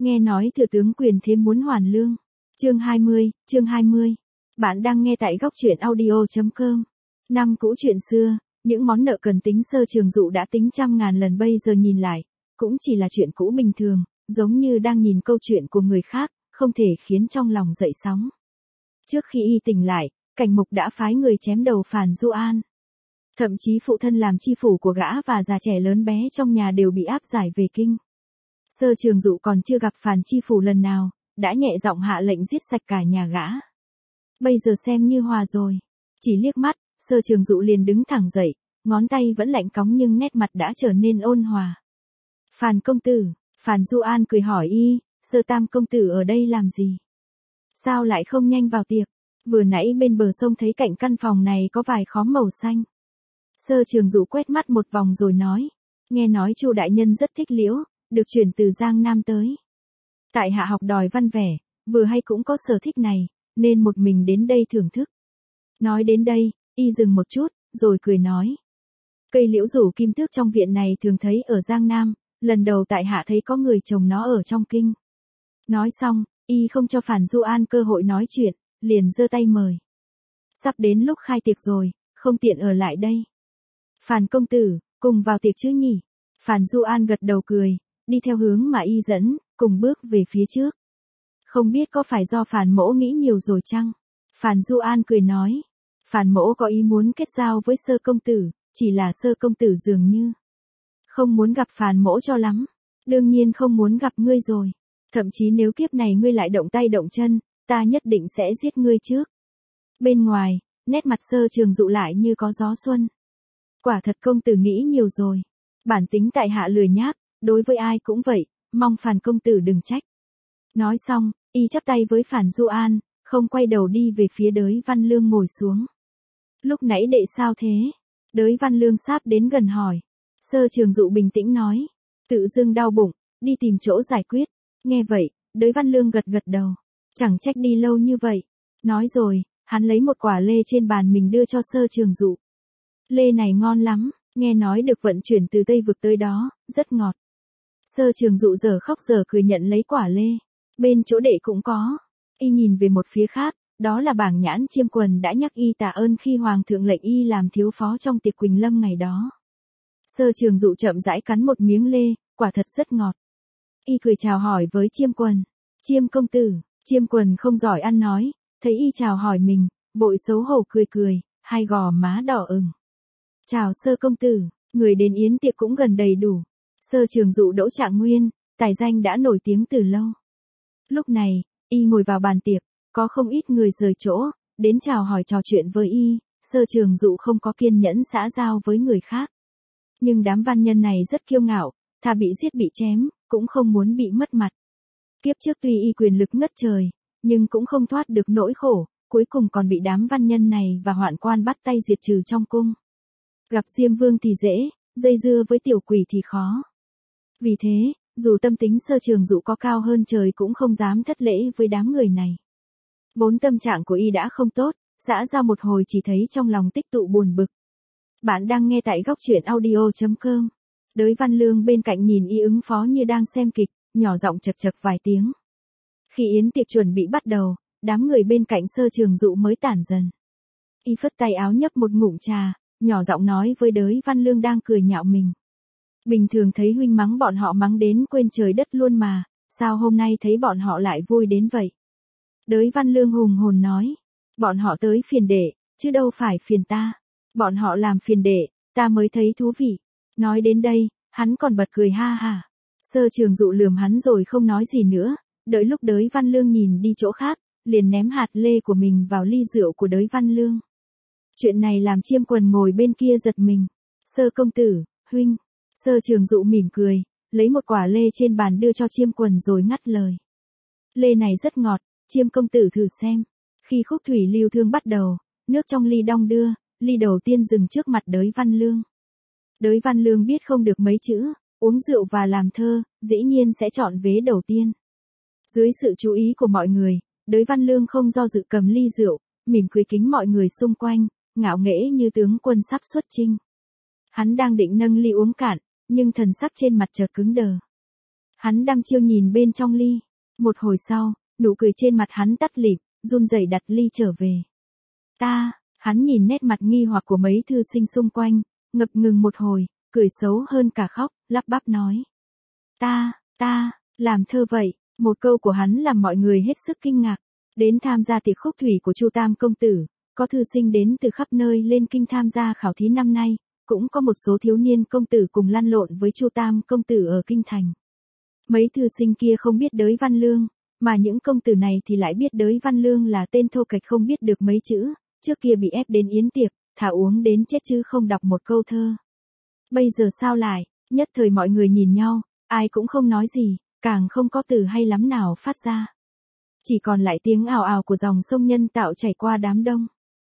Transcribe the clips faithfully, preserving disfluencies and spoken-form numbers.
Nghe nói thừa tướng quyền thế muốn hoàn lương. Chương hai mươi, chương hai mươi. Bạn đang nghe tại góc truyện audio chấm com. Năm cũ chuyện xưa, những món nợ cần tính Sơ Trường Dụ đã tính trăm ngàn lần bây giờ nhìn lại, cũng chỉ là chuyện cũ bình thường, giống như đang nhìn câu chuyện của người khác, không thể khiến trong lòng dậy sóng. Trước khi y tỉnh lại, Cảnh Mục đã phái người chém đầu Phàn Du An. Thậm chí phụ thân làm chi phủ của gã và già trẻ lớn bé trong nhà đều bị áp giải về kinh. Sơ Trường Dụ còn chưa gặp Phàn chi phủ lần nào, đã nhẹ giọng hạ lệnh giết sạch cả nhà gã. Bây giờ xem như hòa rồi. Chỉ liếc mắt, Sơ Trường Dụ liền đứng thẳng dậy, ngón tay vẫn lạnh cóng nhưng nét mặt đã trở nên ôn hòa. Phàn công tử, Phàn Du An cười hỏi y, Sơ Tam công tử ở đây làm gì? Sao lại không nhanh vào tiệc? Vừa nãy bên bờ sông thấy cạnh căn phòng này có vài khóm màu xanh. Sơ Trường Dụ quét mắt một vòng rồi nói, nghe nói Chu đại nhân rất thích liễu, được chuyển từ Giang Nam tới. Tại hạ học đòi văn vẻ, vừa hay cũng có sở thích này, nên một mình đến đây thưởng thức. Nói đến đây, y dừng một chút, rồi cười nói. Cây liễu rủ kim tước trong viện này thường thấy ở Giang Nam, lần đầu tại hạ thấy có người trồng nó ở trong kinh. Nói xong, y không cho Phàn Du An cơ hội nói chuyện, liền giơ tay mời. Sắp đến lúc khai tiệc rồi, không tiện ở lại đây. Phàn công tử, cùng vào tiệc chứ nhỉ? Phàn Du An gật đầu cười, đi theo hướng mà y dẫn, cùng bước về phía trước. Không biết có phải do Phàn mỗ nghĩ nhiều rồi chăng? Phàn Du An cười nói. Phàn mỗ có ý muốn kết giao với Sơ công tử, chỉ là Sơ công tử dường như không muốn gặp Phàn mỗ cho lắm. Đương nhiên không muốn gặp ngươi rồi. Thậm chí nếu kiếp này ngươi lại động tay động chân, ta nhất định sẽ giết ngươi trước. Bên ngoài, nét mặt Sơ Trường Dụ lại như có gió xuân. Quả thật công tử nghĩ nhiều rồi. Bản tính tại hạ lười nhác, đối với ai cũng vậy, mong Phàn công tử đừng trách. Nói xong, y chắp tay với Phàn Du An, không quay đầu đi về phía Đới Văn Lương ngồi xuống. Lúc nãy đệ sao thế? Đới Văn Lương sáp đến gần hỏi. Sơ Trường Dụ bình tĩnh nói. Tự dưng đau bụng, đi tìm chỗ giải quyết. Nghe vậy, Đới Văn Lương gật gật đầu. Chẳng trách đi lâu như vậy. Nói rồi, hắn lấy một quả lê trên bàn mình đưa cho Sơ Trường Dụ. Lê này ngon lắm, nghe nói được vận chuyển từ Tây Vực tới đó, rất ngọt. Sơ Trường Dụ giờ khóc giờ cười nhận lấy quả lê. Bên chỗ đệ cũng có. Y nhìn về một phía khác, đó là Bảng Nhãn Chiêm Quần đã nhắc y tạ ơn khi Hoàng thượng lệnh y làm thiếu phó trong tiệc Quỳnh Lâm ngày đó. Sơ Trường Dụ chậm rãi cắn một miếng lê, quả thật rất ngọt. Y cười chào hỏi với Chiêm Quần. Chiêm công tử, Chiêm Quần không giỏi ăn nói, thấy y chào hỏi mình, vội xấu hổ cười cười, hai gò má đỏ ửng. Chào Sơ công tử, người đến yến tiệc cũng gần đầy đủ. Sơ Trường Dụ Đỗ Trạng Nguyên, tài danh đã nổi tiếng từ lâu. Lúc này, y ngồi vào bàn tiệc, có không ít người rời chỗ, đến chào hỏi trò chuyện với y. Sơ Trường Dụ không có kiên nhẫn xã giao với người khác. Nhưng đám văn nhân này rất kiêu ngạo, thà bị giết bị chém, cũng không muốn bị mất mặt. Kiếp trước tuy y quyền lực ngất trời, nhưng cũng không thoát được nỗi khổ, cuối cùng còn bị đám văn nhân này và hoạn quan bắt tay diệt trừ trong cung. Gặp Diêm Vương thì dễ, dây dưa với tiểu quỷ thì khó. Vì thế, dù tâm tính Sơ Trường Dụ có cao hơn trời cũng không dám thất lễ với đám người này. Vốn tâm trạng của y đã không tốt, xã giao một hồi chỉ thấy trong lòng tích tụ buồn bực. Bạn đang nghe tại góc truyện audio chấm com. Đới Văn Lương bên cạnh nhìn y ứng phó như đang xem kịch, nhỏ giọng chật chật vài tiếng. Khi yến tiệc chuẩn bị bắt đầu, đám người bên cạnh Sơ Trường Dụ mới tản dần. Y phất tay áo nhấp một ngụm trà, nhỏ giọng nói với Đới Văn Lương đang cười nhạo mình. Bình thường thấy huynh mắng bọn họ mắng đến quên trời đất luôn mà, sao hôm nay thấy bọn họ lại vui đến vậy? Đới Văn Lương hùng hồn nói, bọn họ tới phiền đệ, chứ đâu phải phiền ta. Bọn họ làm phiền đệ, ta mới thấy thú vị. Nói đến đây, hắn còn bật cười ha ha. Sơ Trường Dụ lườm hắn rồi không nói gì nữa, đợi lúc Đới Văn Lương nhìn đi chỗ khác, liền ném hạt lê của mình vào ly rượu của Đới Văn Lương. Chuyện này làm Chiêm Quần ngồi bên kia giật mình. Sơ công tử, huynh. Sơ Trường Dụ mỉm cười, lấy một quả lê trên bàn đưa cho Chiêm Quần rồi ngắt lời. Lê này rất ngọt, Chiêm công tử thử xem. Khi khúc thủy lưu thương bắt đầu, nước trong ly đong đưa, ly đầu tiên dừng trước mặt Đới Văn Lương. Đới Văn Lương biết không được mấy chữ, uống rượu và làm thơ, dĩ nhiên sẽ chọn vế đầu tiên. Dưới sự chú ý của mọi người, Đới Văn Lương không do dự cầm ly rượu, mỉm cười kính mọi người xung quanh, ngạo nghễ như tướng quân sắp xuất chinh. Hắn đang định nâng ly uống cạn, nhưng thần sắc trên mặt chợt cứng đờ. Hắn đăm chiêu nhìn bên trong ly. Một hồi sau, nụ cười trên mặt hắn tắt lịm, run rẩy đặt ly trở về. Ta, hắn nhìn nét mặt nghi hoặc của mấy thư sinh xung quanh, ngập ngừng một hồi, cười xấu hơn cả khóc, lắp bắp nói. Ta, ta, làm thơ vậy, một câu của hắn làm mọi người hết sức kinh ngạc. Đến tham gia tiệc khúc thủy của Chu Tam công tử, có thư sinh đến từ khắp nơi lên kinh tham gia khảo thí năm nay, cũng có một số thiếu niên công tử cùng lăn lộn với Chu Tam công tử ở kinh thành. Mấy thư sinh kia không biết đới văn lương, mà những công tử này thì lại biết đới văn lương là tên thô kệch không biết được mấy chữ, trước kia bị ép đến yến tiệc, thả uống đến chết chứ không đọc một câu thơ. Bây giờ sao lại, nhất thời mọi người nhìn nhau, ai cũng không nói gì, càng không có từ hay lắm nào phát ra. Chỉ còn lại tiếng ào ào của dòng sông nhân tạo chảy qua đám đông.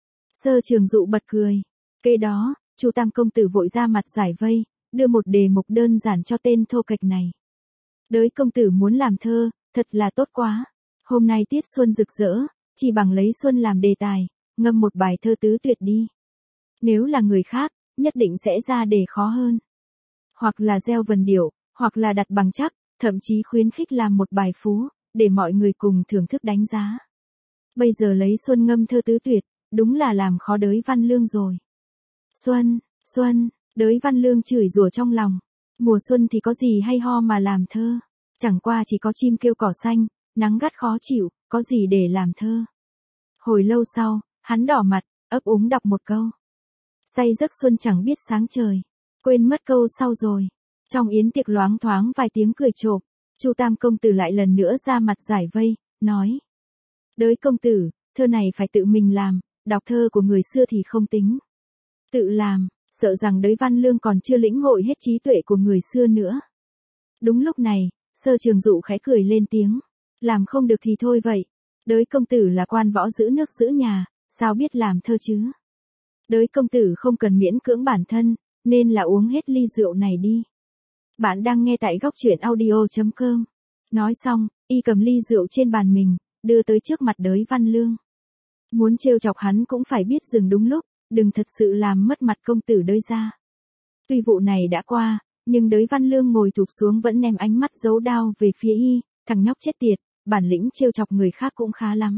Sơ Trường Dụ bật cười. Kế đó, Chu Tam công tử vội ra mặt giải vây, đưa một đề mục đơn giản cho tên thô kệch này. Đới công tử muốn làm thơ, thật là tốt quá. Hôm nay tiết xuân rực rỡ, chỉ bằng lấy xuân làm đề tài, ngâm một bài thơ tứ tuyệt đi. Nếu là người khác, nhất định sẽ ra đề khó hơn. Hoặc là gieo vần điệu, hoặc là đặt bằng chắc, thậm chí khuyến khích làm một bài phú, để mọi người cùng thưởng thức đánh giá. Bây giờ lấy xuân ngâm thơ tứ tuyệt, đúng là làm khó đới văn lương rồi. Xuân, xuân, đới văn lương chửi rủa trong lòng. Mùa xuân thì có gì hay ho mà làm thơ. Chẳng qua chỉ có chim kêu cỏ xanh, nắng gắt khó chịu, có gì để làm thơ. Hồi lâu sau, hắn đỏ mặt, ấp úng đọc một câu. Say giấc xuân chẳng biết sáng trời, quên mất câu sau rồi. Trong yến tiệc loáng thoáng vài tiếng cười trộm, Chu Tam công tử lại lần nữa ra mặt giải vây, nói. Đới công tử, thơ này phải tự mình làm, đọc thơ của người xưa thì không tính. Tự làm, sợ rằng đới văn lương còn chưa lĩnh hội hết trí tuệ của người xưa nữa. Đúng lúc này, Sơ Trường Dụ khẽ cười lên tiếng. Làm không được thì thôi vậy. Đới công tử là quan võ giữ nước giữ nhà, sao biết làm thơ chứ? Đới công tử không cần miễn cưỡng bản thân, nên là uống hết ly rượu này đi. Bạn đang nghe tại góc truyện audio chấm com. Nói xong, y cầm ly rượu trên bàn mình, đưa tới trước mặt đới văn lương. Muốn trêu chọc hắn cũng phải biết dừng đúng lúc, đừng thật sự làm mất mặt công tử đới ra. Tuy vụ này đã qua, nhưng đới văn lương ngồi thụp xuống vẫn ném ánh mắt giấu đao về phía y, thằng nhóc chết tiệt, bản lĩnh trêu chọc người khác cũng khá lắm.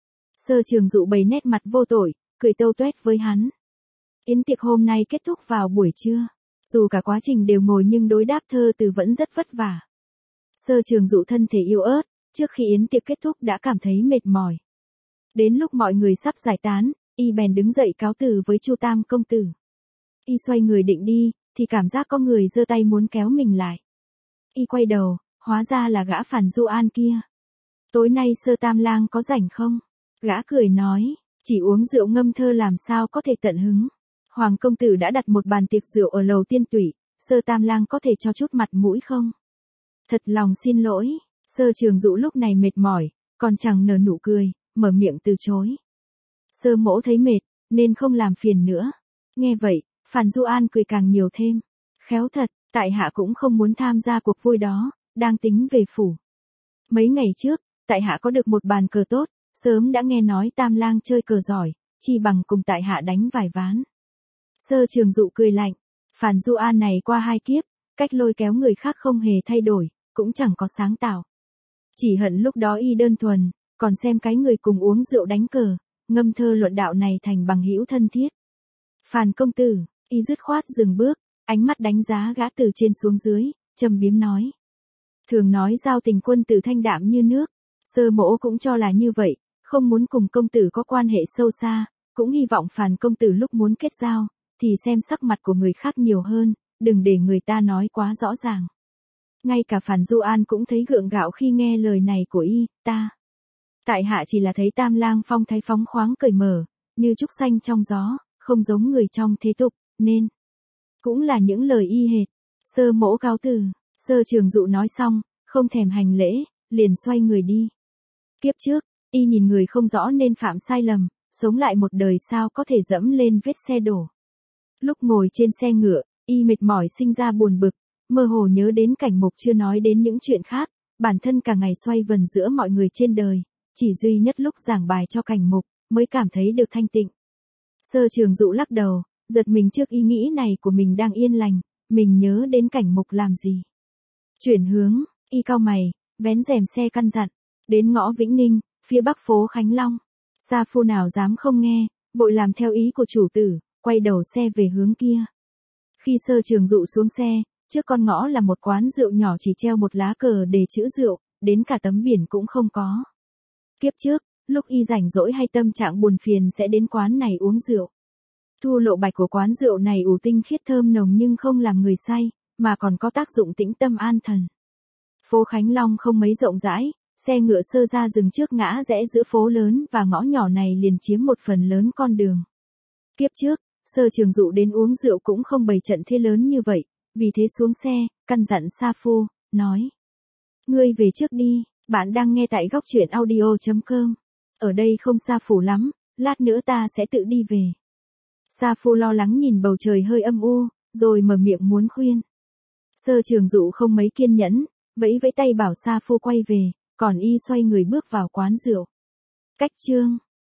Sơ Trường Dụ bày nét mặt vô tội, cười tâu tuét với hắn. Yến tiệc hôm nay kết thúc vào buổi trưa. Dù cả quá trình đều ngồi nhưng đối đáp thơ từ vẫn rất vất vả. Sơ Trường Dụ thân thể yếu ớt, trước khi yến tiệc kết thúc đã cảm thấy mệt mỏi. Đến lúc mọi người sắp giải tán, y bèn đứng dậy cáo từ với Chu Tam công tử. Y xoay người định đi, thì cảm giác có người giơ tay muốn kéo mình lại. Y quay đầu, hóa ra là gã Phàn Du An kia. Tối nay Sơ Tam lang có rảnh không? Gã cười nói, chỉ uống rượu ngâm thơ làm sao có thể tận hứng. Hoàng công tử đã đặt một bàn tiệc rượu ở lầu Tiên Tủy, Sơ Tam lang có thể cho chút mặt mũi không? Thật lòng xin lỗi, Sơ Trường Dụ lúc này mệt mỏi, còn chẳng nở nụ cười, mở miệng từ chối. Sơ mỗ thấy mệt, nên không làm phiền nữa. Nghe vậy, Phàn Du An cười càng nhiều thêm. Khéo thật, tại hạ cũng không muốn tham gia cuộc vui đó, đang tính về phủ. Mấy ngày trước, tại hạ có được một bàn cờ tốt, sớm đã nghe nói Tam lang chơi cờ giỏi, chi bằng cùng tại hạ đánh vài ván. Sơ Trường Dụ cười lạnh, Phàn Du An này qua hai kiếp, cách lôi kéo người khác không hề thay đổi, cũng chẳng có sáng tạo. Chỉ hận lúc đó y đơn thuần, còn xem cái người cùng uống rượu đánh cờ, ngâm thơ luận đạo này thành bằng hữu thân thiết. Phàn công tử, y dứt khoát dừng bước, ánh mắt đánh giá gã từ trên xuống dưới, trầm biếm nói. Thường nói giao tình quân tử thanh đạm như nước, Sơ mỗ cũng cho là như vậy, không muốn cùng công tử có quan hệ sâu xa, cũng hy vọng Phàn công tử lúc muốn kết giao, thì xem sắc mặt của người khác nhiều hơn, đừng để người ta nói quá rõ ràng. Ngay cả Phàn Du An cũng thấy gượng gạo khi nghe lời này của y, ta. Tại hạ chỉ là thấy Tam lang phong thái phóng khoáng cởi mở, như trúc xanh trong gió, không giống người trong thế tục, nên. Cũng là những lời y hệt. Sơ mỗ cáo từ, Sơ Trường Dụ nói xong, không thèm hành lễ, liền xoay người đi. Kiếp trước, y nhìn người không rõ nên phạm sai lầm, sống lại một đời sao có thể dẫm lên vết xe đổ. Lúc ngồi trên xe ngựa, y mệt mỏi sinh ra buồn bực, mơ hồ nhớ đến cảnh mục chưa nói đến những chuyện khác, bản thân cả ngày xoay vần giữa mọi người trên đời, chỉ duy nhất lúc giảng bài cho cảnh mục, mới cảm thấy được thanh tịnh. Sơ Trường Dụ lắc đầu, giật mình trước ý nghĩ này của mình đang yên lành, mình nhớ đến cảnh mục làm gì. Chuyển hướng, Y cau mày, vén rèm xe căn dặn. Đến ngõ Vĩnh Ninh, phía bắc phố Khánh Long. Sa Phu nào dám không nghe, vội làm theo ý của chủ tử, quay đầu xe về hướng kia. Khi Sơ Trường Dụ xuống xe, trước con ngõ là một quán rượu nhỏ chỉ treo một lá cờ đề chữ rượu, đến cả tấm biển cũng không có. Kiếp trước, lúc y rảnh rỗi hay tâm trạng buồn phiền sẽ đến quán này uống rượu. Thu lộ bạch của quán rượu này ủ tinh khiết thơm nồng nhưng không làm người say, mà còn có tác dụng tĩnh tâm an thần. Phố Khánh Long không mấy rộng rãi, xe ngựa Sơ ra dừng trước ngã rẽ giữa phố lớn và ngõ nhỏ này liền chiếm một phần lớn con đường. Kiếp trước, Sơ Trường Dụ đến uống rượu cũng không bày trận thế lớn như vậy, vì thế xuống xe, căn dặn Sa Phu, nói. Ngươi về trước đi, bạn đang nghe tại góc truyện audio chấm com. Ở đây không xa phủ lắm, lát nữa ta sẽ tự đi về. Sa Phu lo lắng nhìn bầu trời hơi âm u, rồi mở miệng muốn khuyên. Sơ Trường Dụ không mấy kiên nhẫn, vẫy vẫy tay bảo Sa Phu quay về, còn y xoay người bước vào quán rượu. Cách chương